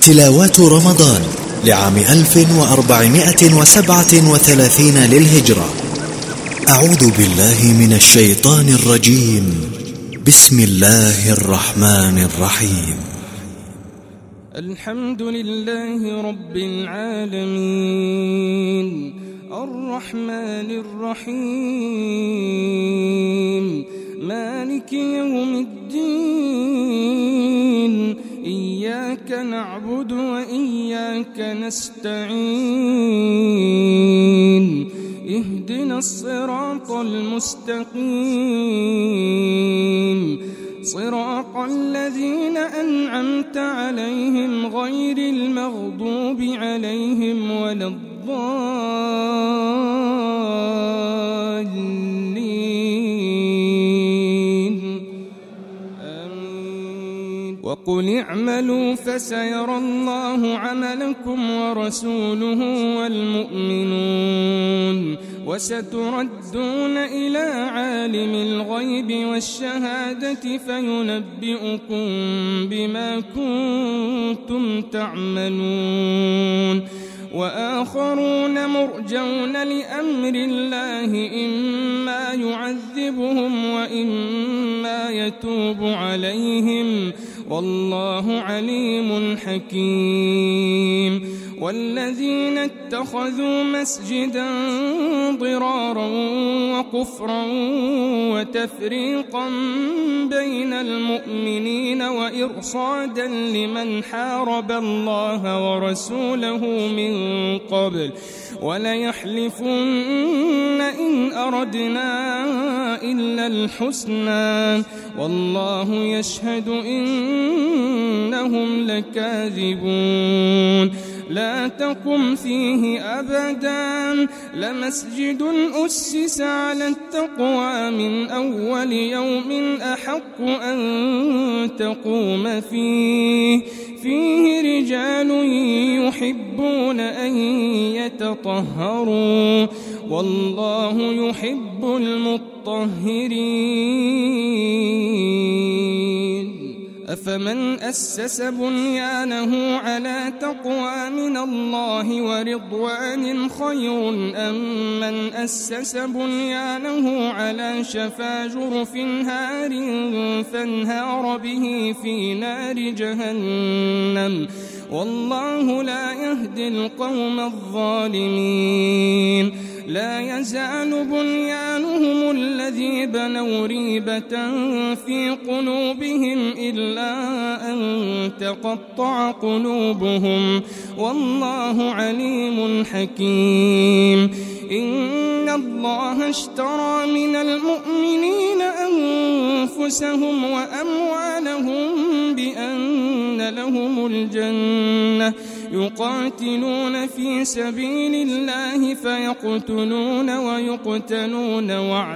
تلاوات رمضان لعام 1437 للهجرة. أعوذ بالله من الشيطان الرجيم. بسم الله الرحمن الرحيم. الحمد لله رب العالمين الرحمن الرحيم مالك يوم الدين إياك نعبد وإياك نستعين اهدنا الصراط المستقيم صراط الذين أنعمت عليهم غير المغضوب عليهم ولا الضالين آمين. وقل اعملوا فسيرى الله عملكم ورسوله والمؤمنون وستردون إلى عالم الغيب والشهادة فينبئكم بما كنتم تعملون. وآخرون مرجون لأمر الله إما يعذبهم وإما يتوب عليهم والله عليم حكيم. والذين اتخذوا مسجدا ضرارا وكفرا وتفريقا بين المؤمنين وإرصادا لمن حارب الله ورسوله من قبل وليحلفن إن أردنا إلا الحسنى والله يشهد إنهم لكاذبون. لا تقم فيه أبدا لمسجد أسس على التقوى من أول يوم أحق أن تقوم فيه رجال يحبون أن يتطهروا والله يحب المطهرين. أفمن أسس بنيانه على تقوى من الله ورضوان خير أم من أسس بنيانه على شفا جرف هار فانهار به في نار جهنم والله لا يهدي القوم الظالمين. لا يزال بنيانهم الذي بنوا ريبة في قلوبهم إلا أن تقطع قلوبهم والله عليم حكيم. إن الله اشترى من المؤمنين أنفسهم وأموالهم بأن لهم الجنة يقاتلون في سبيل الله فيقتلون ويقتلون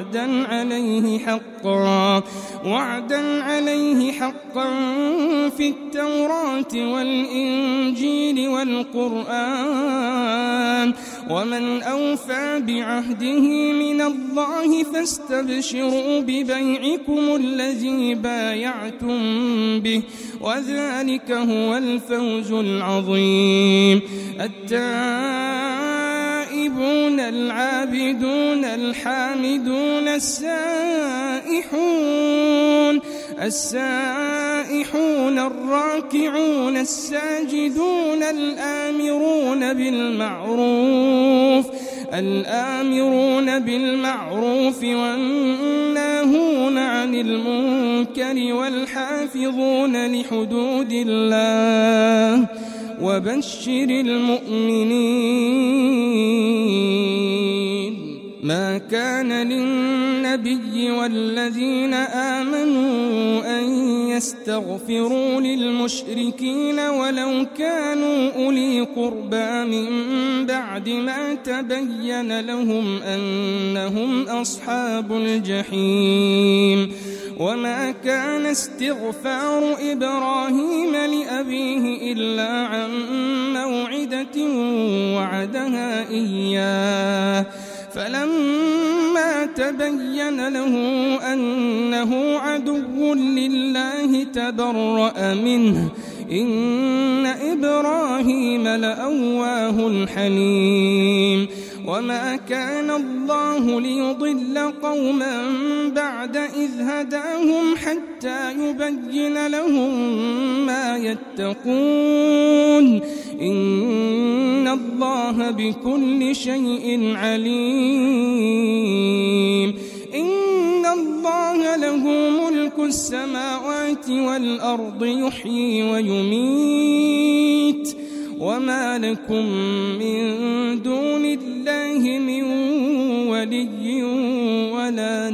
وعدا عليه حقا في التوراة والإنجيل والقرآن ومن أوفى بعهده من الله فاستبشروا ببيعكم الذي بايعتم به وذلك هو الفوز العظيم. التائبون العابدون الحامدون السائحون الراكعون الساجدون الآمرون بالمعروف والناهون عن المنكر والحافظون لحدود الله وبشر المؤمنين. ما كان للنبي والذين آمنوا أن يستغفروا للمشركين ولو كانوا أولي قربى من بعد ما تبين لهم أنهم أصحاب الجحيم. وما كان استغفار إبراهيم لأبيه إلا عن موعدة وعدها إياه فلما تبين له أنه عدو لله تبرأ منه إن إبراهيم لأواه حليم وما كان الله ليضل قوما بعد إذ هداهم حتى يبين لهم ما يتقون إن الله بكل شيء عليم إن الله له ملك السماوات والأرض يحيي ويميت وما لكم من دون الله من ولي ولا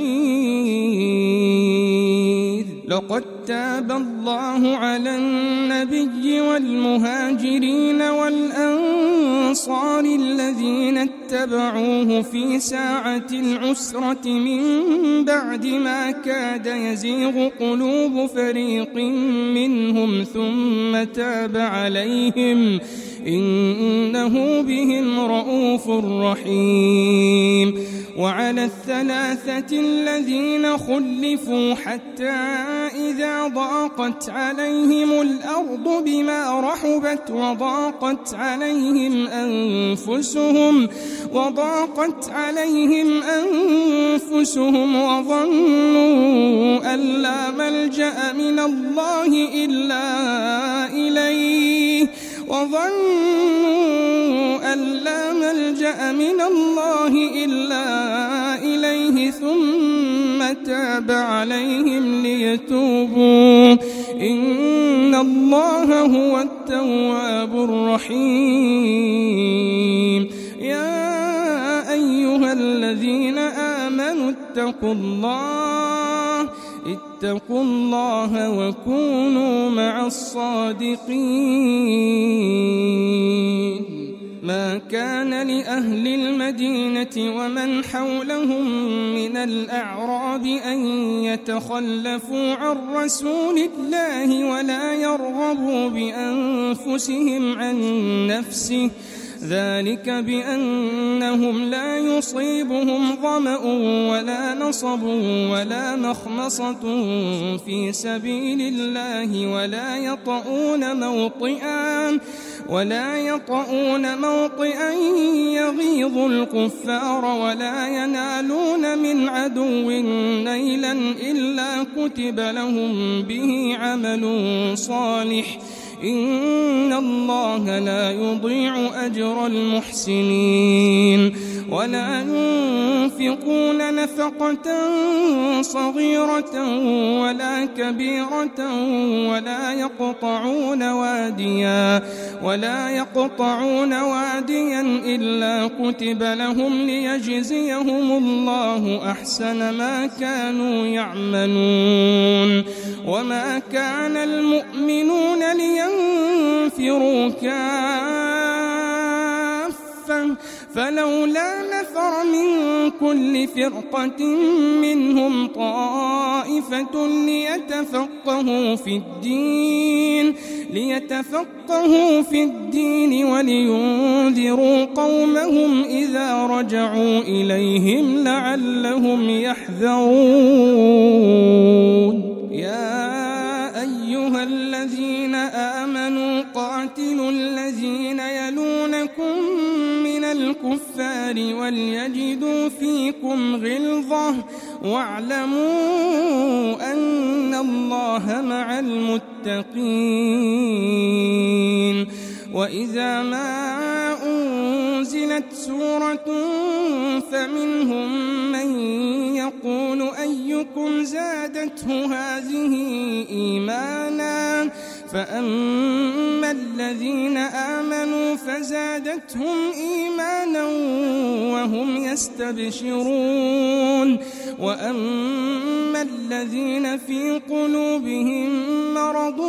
نصير لقد تاب الله على النبي والمهاجرين والأنصار الذين اتبعوه في ساعة العسرة من بعد ما كاد يزيغ قلوب فريق منهم ثم تاب عليهم إنه بهم رؤوف رحيم وعلى الثلاثة الذين خلفوا حتى إذا ضاقت عليهم الأرض بما رحبت وضاقت عليهم أنفسهم وظنوا أن لا ملجأ من الله إلا إليه ثم تاب عليهم ليتوبوا إن الله هو التواب الرحيم يا أيها الذين آمنوا اتقوا الله وكونوا مع الصادقين ما كان لأهل المدينة ومن حولهم من الأعراب أن يتخلفوا عن رسول الله ولا يرغبوا بأنفسهم عن نفسه ذلك بأنهم لا يصيبهم ظمأ ولا نصب ولا مخمصة في سبيل الله ولا يطؤون موطئا يغيظ الكفار ولا ينالون من عدو نيلا إلا كتب لهم به عمل صالح إن الله لا يضيع أجر المحسنين ولا ينفقون نفقة صغيرة ولا كبيرة ولا يقطعون واديا إلا كتب لهم ليجزيهم الله أحسن ما كانوا يعملون وما كان المؤمنون لينفروا كافة فلولا نفر من كل فرقة منهم طائفة ليتفقهوا في الدين ولينذروا قومهم إذا رجعوا إليهم لعلهم يحذرون يا أيها الذين آمنوا قاتلوا الذين يلونكم من الكفار وليجدوا فيكم غلظة واعلموا أن الله مع المتقين وإذا ما أنزلت سورة فمنهم من يقول أيكم زادته هذه إيمانا فأما الذين آمنوا فزادتهم إيمانا وهم يستبشرون وأما الذين في قلوبهم مرض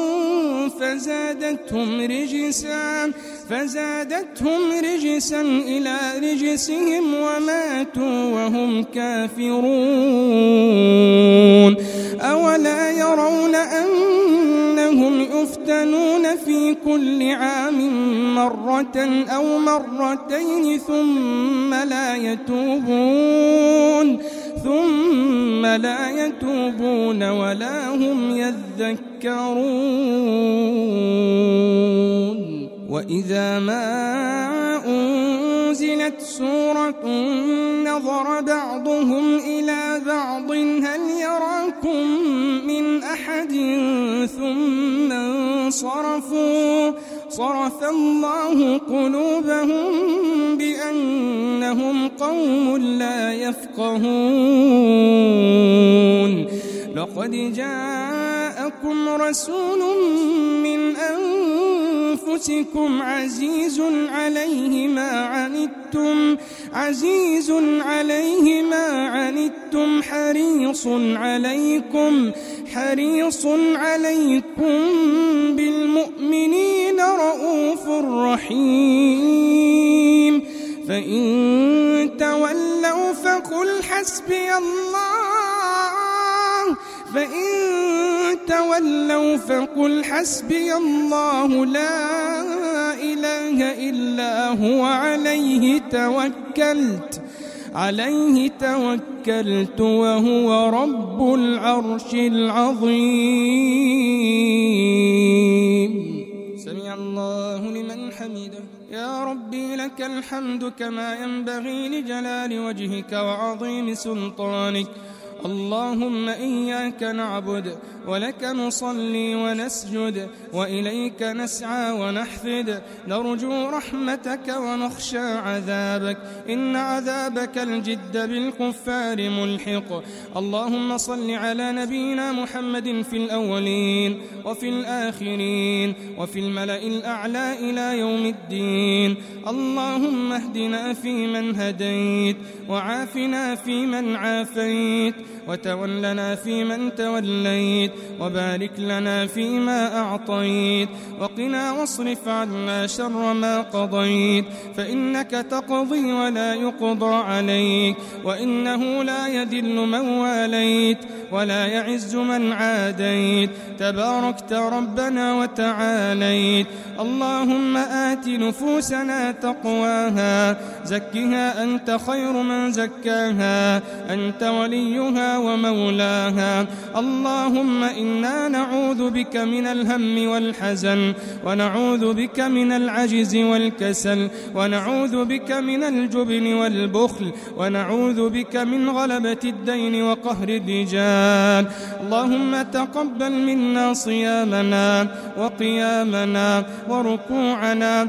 فزادتهم رجسا إلى رجسهم وماتوا وهم كافرون أولا يرون أنهم يفتنون في كل عام مرة أو مرتين ثم لا يتوبون ثم لا يتوبون ولا هم يذكرون وإذا ما أنزلت سورة نظر بعضهم إلى بعض هل يراكم من أحد ثم انصرفوا صرف الله قلوبهم بأنهم قوم لا يفقهون لقد جاءكم رسول من أنفسكم عزيز عليه ما عنتم حريص عليكم بالمؤمنين رؤوف رحيم فإن تولوا فقل حسبي الله لا إله إلا هو عليه توكلت وهو رب العرش العظيم سمع الله لمن حمده يا ربي لك الحمد كما ينبغي لجلال وجهك وعظيم سلطانك اللهم إياك نعبد ولك نصلي ونسجد وإليك نسعى ونحفد نرجو رحمتك ونخشى عذابك إن عذابك الجد بالكفار ملحق اللهم صل على نبينا محمد في الأولين وفي الآخرين وفي الملأ الأعلى إلى يوم الدين اللهم اهدنا فيمن هديت وعافنا فيمن عافيت وتولنا فيمن توليت وبارك لنا فيما أعطيت وقنا واصرف عنا شر ما قضيت فإنك تقضي ولا يقضى عليك وإنه لا يذل من واليت ولا يعز من عاديت تباركت ربنا وتعاليت اللهم آت نفوسنا تقواها زكها أنت خير من زكاها أنت وليها ومولاها اللهم إنا نعوذ بك من الهم والحزن ونعوذ بك من العجز والكسل ونعوذ بك من الجبن والبخل ونعوذ بك من غلبة الدين وقهر الرجال اللهم تقبل منا صيامنا وقيامنا وركوعنا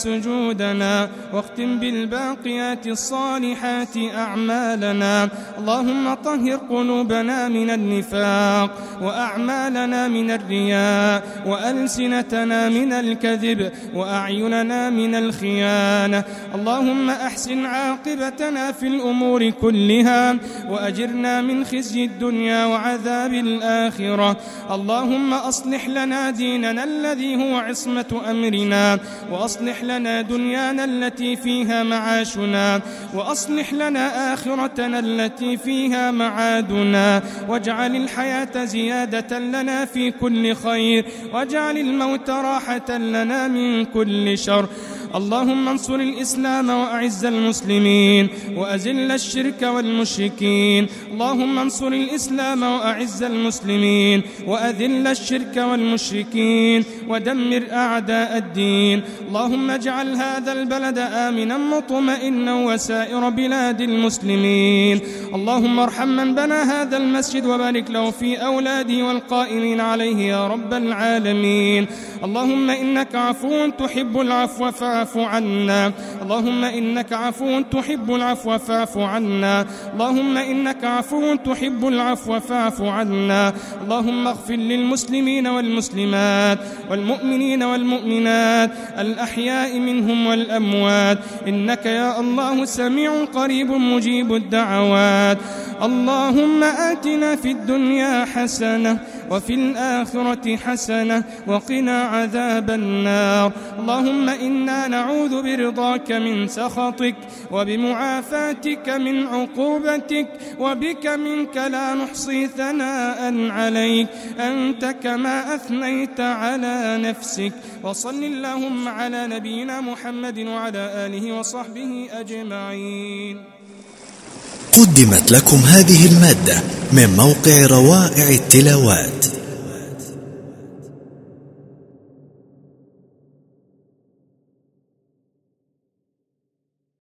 وسجودنا واختم بالباقيات الصالحات أعمالنا اللهم طهر قلوبنا من النفاق وأعمالنا من الرياء وألسنتنا من الكذب وأعيننا من الخيانة اللهم أحسن عاقبتنا في الأمور كلها وأجرنا من خزي الدنيا وعذاب الآخرة اللهم أصلح لنا ديننا الذي هو عصمة أمرنا وأصلح لنا دنيانا التي فيها معاشنا وأصلح لنا آخرتنا التي فيها معادنا واجعل الحياة زيادة لنا في كل خير واجعل الموت راحة لنا من كل شر اللهم انصر الإسلام وأعز المسلمين وأذل الشرك والمشركين اللهم انصر الإسلام وأعز المسلمين وأذل الشرك والمشركين ودمر أعداء الدين اللهم اجعل هذا البلد آمنا مطمئنا وسائر بلاد المسلمين اللهم ارحم من بنى هذا المسجد وبارك له في أولاده والقائمين عليه يا رب العالمين اللهم إنك عفو تحب العفو فاعف عنا اللهم إنك عفو تحب العفو فاعف عنا اللهم إنك عفو تحب العفو فاعف عنا اللهم اغفر للمسلمين والمسلمات والمؤمنين والمؤمنات الأحياء منهم والأموات إنك يا الله سميع قريب مجيب الدعوات اللهم آتنا في الدنيا حسنة وفي الآخرة حسنة وقنا عذاب النار اللهم إنا نعوذ برضاك من سخطك وبمعافاتك من عقوبتك وبك منك لا نحصي ثناء عليك أنت كما أثنيت على نفسك وصل اللهم على نبينا محمد وعلى آله وصحبه أجمعين. قدمت لكم هذه المادة من موقع روائع التلاوات.